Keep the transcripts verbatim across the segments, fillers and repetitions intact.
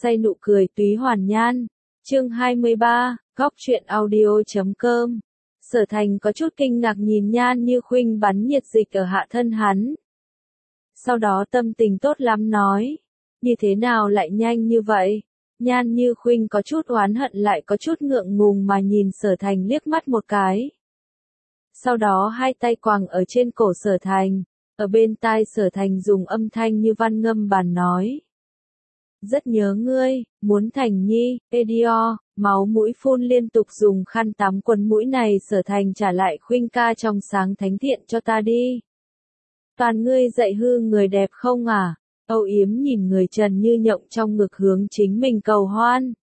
say nụ cười túy hoàn nhan. Chương hai mươi ba, góc truyện audio chấm com. Sở Thành có chút kinh ngạc nhìn Nhan Như Khuynh bắn nhiệt dịch ở hạ thân hắn. Sau đó tâm tình tốt lắm nói, như thế nào lại nhanh như vậy? Nhan Như Khuynh có chút oán hận lại có chút ngượng ngùng mà nhìn Sở Thành liếc mắt một cái. Sau đó hai tay quàng ở trên cổ Sở Thành, ở bên tai Sở Thành dùng âm thanh như văn ngâm bàn nói. Rất nhớ ngươi, muốn Thành Nhi, Edio, máu mũi phun liên tục dùng khăn tắm quấn mũi này Sở Thành trả lại Khuynh ca trong sáng thánh thiện cho ta đi. Toàn ngươi dạy hư người đẹp không à? Âu yếm nhìn người trần như nhộng trong ngực hướng chính mình cầu hoan.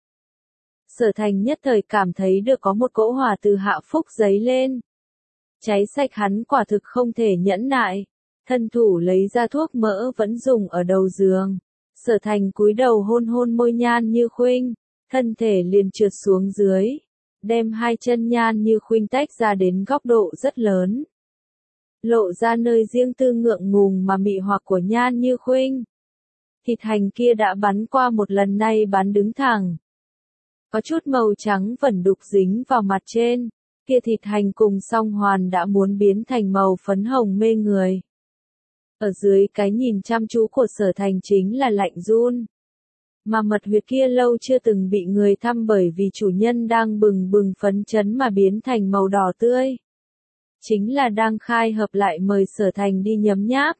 Sở Thành nhất thời cảm thấy được có một cỗ hỏa từ hạ phúc dấy lên. Cháy sạch hắn quả thực không thể nhẫn nại. Thân thủ lấy ra thuốc mỡ vẫn dùng ở đầu giường. Sở Thành cúi đầu hôn hôn môi Nhan Như Khuynh, thân thể liền trượt xuống dưới, đem hai chân Nhan Như Khuynh tách ra đến góc độ rất lớn. Lộ ra nơi riêng tư ngượng ngùng mà mị hoặc của Nhan Như Khuynh. Thịt hành kia đã bắn qua một lần nay bắn đứng thẳng. Có chút màu trắng vẫn đục dính vào mặt trên, kia thịt hành cùng song hoàn đã muốn biến thành màu phấn hồng mê người. Ở dưới cái nhìn chăm chú của Sở Thành chính là lạnh run. Mà mật huyệt kia lâu chưa từng bị người thăm bởi vì chủ nhân đang bừng bừng phấn chấn mà biến thành màu đỏ tươi. Chính là đang khai hợp lại mời Sở Thành đi nhấm nháp.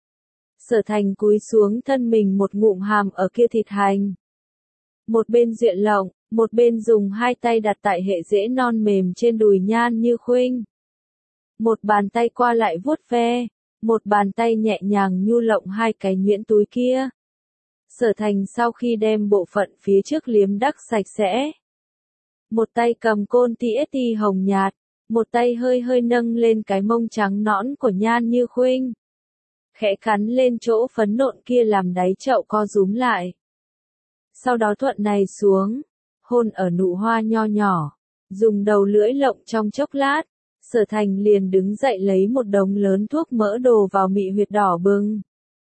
Sở Thành cúi xuống thân mình một ngụm hàm ở kia thịt hành. Một bên duyện lộng, một bên dùng hai tay đặt tại hệ rễ non mềm trên đùi Nhan Như Khuynh. Một bàn tay qua lại vuốt ve. Một bàn tay nhẹ nhàng nhu lộng hai cái nhuyễn túi kia. Sở Thành sau khi đem bộ phận phía trước liếm đắc sạch sẽ. Một tay cầm côn tê ét tê hồng nhạt, một tay hơi hơi nâng lên cái mông trắng nõn của Nhan Như Khuynh. Khẽ cắn lên chỗ phấn nộn kia làm đáy chậu co rúm lại. Sau đó thuận này xuống, hôn ở nụ hoa nho nhỏ, dùng đầu lưỡi lộng trong chốc lát. Sở Thành liền đứng dậy lấy một đống lớn thuốc mỡ đồ vào mị huyệt đỏ bừng.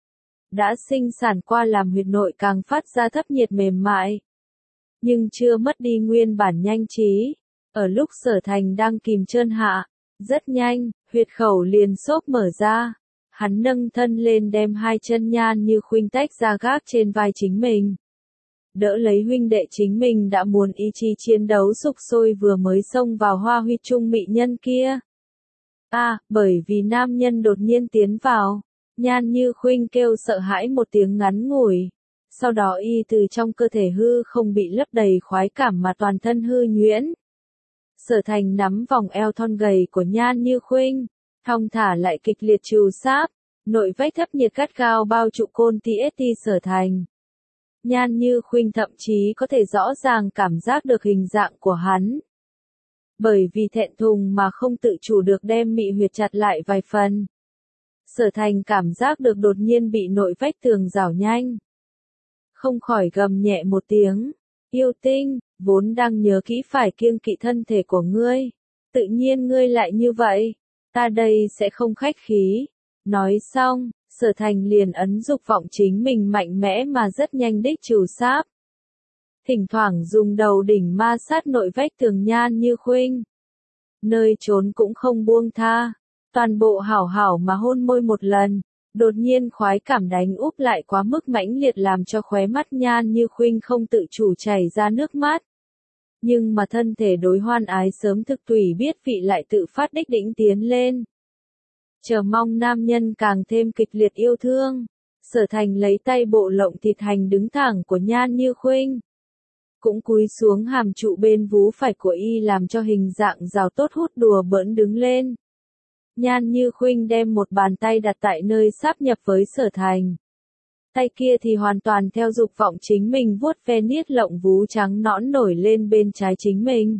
Đã sinh sản qua làm huyệt nội càng phát ra thấp nhiệt mềm mại. Nhưng chưa mất đi nguyên bản nhanh trí. Ở lúc Sở Thành đang kìm trơn hạ, rất nhanh, huyệt khẩu liền xốp mở ra. Hắn nâng thân lên đem hai chân Nhan Như Khuynh tách ra gác trên vai chính mình. Đỡ lấy huynh đệ chính mình đã muốn ý chí chiến đấu sục sôi vừa mới xông vào hoa huy trung mỹ nhân kia. À, bởi vì nam nhân đột nhiên tiến vào, Nhan Như Khuynh kêu sợ hãi một tiếng ngắn ngủi. Sau đó y từ trong cơ thể hư không bị lấp đầy khoái cảm mà toàn thân hư nhuyễn. Sở Thành nắm vòng eo thon gầy của Nhan Như Khuynh, thong thả lại kịch liệt trù sáp, nội vách thấp nhiệt gắt gao bao trụ côn tê ét tê Sở Thành. Nhan Như Khuynh thậm chí có thể rõ ràng cảm giác được hình dạng của hắn. Bởi vì thẹn thùng mà không tự chủ được đem mị huyệt chặt lại vài phần. Sở Thành cảm giác được đột nhiên bị nội vách tường rảo nhanh. Không khỏi gầm nhẹ một tiếng. Yêu tinh, vốn đang nhớ kỹ phải kiêng kỵ thân thể của ngươi. Tự nhiên ngươi lại như vậy. Ta đây sẽ không khách khí. Nói xong. Sở Thành liền ấn dục vọng chính mình mạnh mẽ mà rất nhanh đích trù sáp. Thỉnh thoảng dùng đầu đỉnh ma sát nội vách tường Nhan Như Khuynh. Nơi trốn cũng không buông tha. Toàn bộ hảo hảo mà hôn môi một lần. Đột nhiên khoái cảm đánh úp lại quá mức mãnh liệt làm cho khóe mắt Nhan Như Khuynh không tự chủ chảy ra nước mắt. Nhưng mà thân thể đối hoan ái sớm thực tùy biết vị lại tự phát đích đỉnh tiến lên. Chờ mong nam nhân càng thêm kịch liệt yêu thương. Sở Thành lấy tay bộ lộng thịt hành đứng thẳng của Nhan Như Khuynh. Cũng cúi xuống hàm trụ bên vú phải của y làm cho hình dạng rào tốt hút đùa bỡn đứng lên. Nhan Như Khuynh đem một bàn tay đặt tại nơi sáp nhập với Sở Thành. Tay kia thì hoàn toàn theo dục vọng chính mình vuốt ve niết lộng vú trắng nõn nổi lên bên trái chính mình.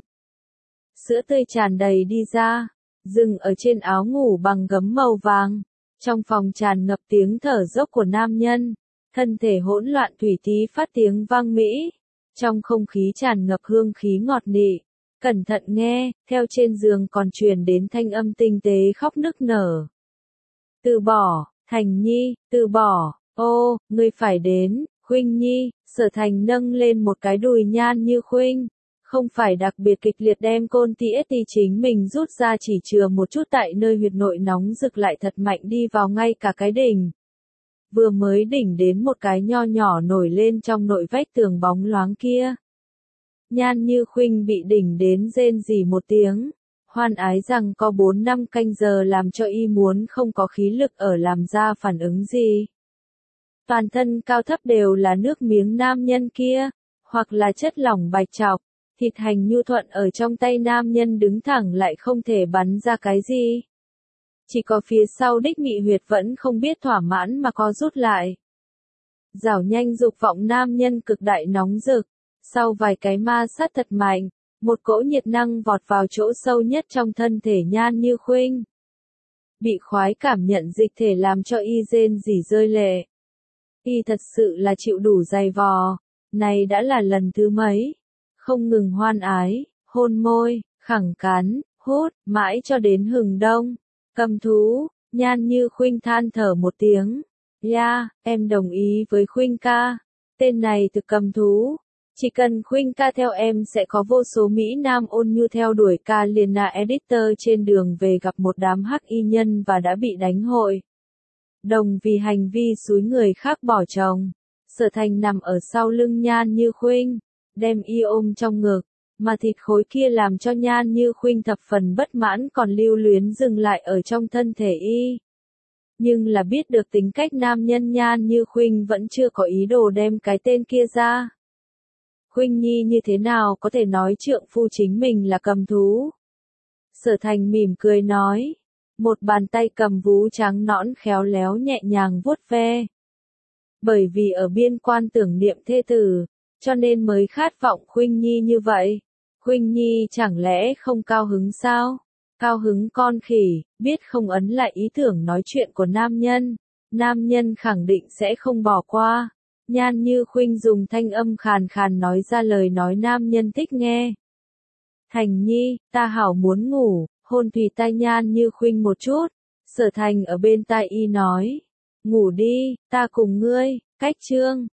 Sữa tươi tràn đầy đi ra. Dừng ở trên áo ngủ bằng gấm màu vàng. Trong phòng tràn ngập tiếng thở dốc của nam nhân. Thân thể hỗn loạn thủy tí phát tiếng vang mỹ. Trong không khí tràn ngập hương khí ngọt nị. Cẩn thận nghe, theo trên giường còn truyền đến thanh âm tinh tế khóc nức nở. Từ bỏ, Thành Nhi, từ bỏ, ô, ngươi phải đến, Khuynh Nhi, Sở Thành nâng lên một cái đùi Nhan Như Khuynh. Không phải đặc biệt kịch liệt đem côn tê ét tê chính mình rút ra, chỉ chừa một chút tại nơi huyệt nội nóng rực lại thật mạnh đi vào ngay cả cái đỉnh. Vừa mới đỉnh đến một cái nho nhỏ nổi lên trong nội vách tường bóng loáng kia. Nhan Như Khuynh bị đỉnh đến rên rỉ một tiếng. Hoan ái rằng có bốn năm canh giờ làm cho y muốn không có khí lực ở làm ra phản ứng gì. Toàn thân cao thấp đều là nước miếng nam nhân kia, hoặc là chất lỏng bạch trọc, thịt hành nhu thuận ở trong tay nam nhân đứng thẳng lại không thể bắn ra cái gì. Chỉ có phía sau đích mị huyệt vẫn không biết thỏa mãn mà co rút lại. Rảo nhanh dục vọng nam nhân cực đại nóng rực, sau vài cái ma sát thật mạnh, một cỗ nhiệt năng vọt vào chỗ sâu nhất trong thân thể Nhan Như Khuynh. Bị khoái cảm nhận dịch thể làm cho y rên rỉ rơi lệ. Y thật sự là chịu đủ dày vò, này đã là lần thứ mấy. Không ngừng hoan ái, hôn môi, khẳng cắn, hút, mãi cho đến hừng đông. Cầm thú, Nhan Như Khuynh than thở một tiếng. Ya, em đồng ý với Khuynh ca. Tên này thực cầm thú. Chỉ cần Khuynh ca theo em sẽ có vô số Mỹ Nam ôn nhu theo đuổi ca Liena Editor trên đường về gặp một đám hắc y nhân và đã bị đánh hội đồng vì hành vi xúi người khác bỏ chồng. Sở Thành nằm ở sau lưng Nhan Như Khuynh, đem y ôm trong ngực, mà thịt khối kia làm cho Nhan Như Khuynh thập phần bất mãn còn lưu luyến dừng lại ở trong thân thể y. Nhưng là biết được tính cách nam nhân Nhan Như Khuynh vẫn chưa có ý đồ đem cái tên kia ra. Khuynh Nhi như thế nào có thể nói trượng phu chính mình là cầm thú? Sở Thành mỉm cười nói. Một bàn tay cầm vú trắng nõn khéo léo nhẹ nhàng vuốt ve. Bởi vì ở biên quan tưởng niệm thê tử, cho nên mới khát vọng Khuynh Nhi như vậy. Khuynh Nhi chẳng lẽ không cao hứng sao? Cao hứng con khỉ, biết không ấn lại ý tưởng nói chuyện của nam nhân. Nam nhân khẳng định sẽ không bỏ qua. Nhan Như Khuynh dùng thanh âm khàn khàn nói ra lời nói nam nhân thích nghe. Thành Nhi, ta hảo muốn ngủ, hôn thủy tai Nhan Như Khuynh một chút. Sở Thành ở bên tai y nói. Ngủ đi, ta cùng ngươi, cách chương.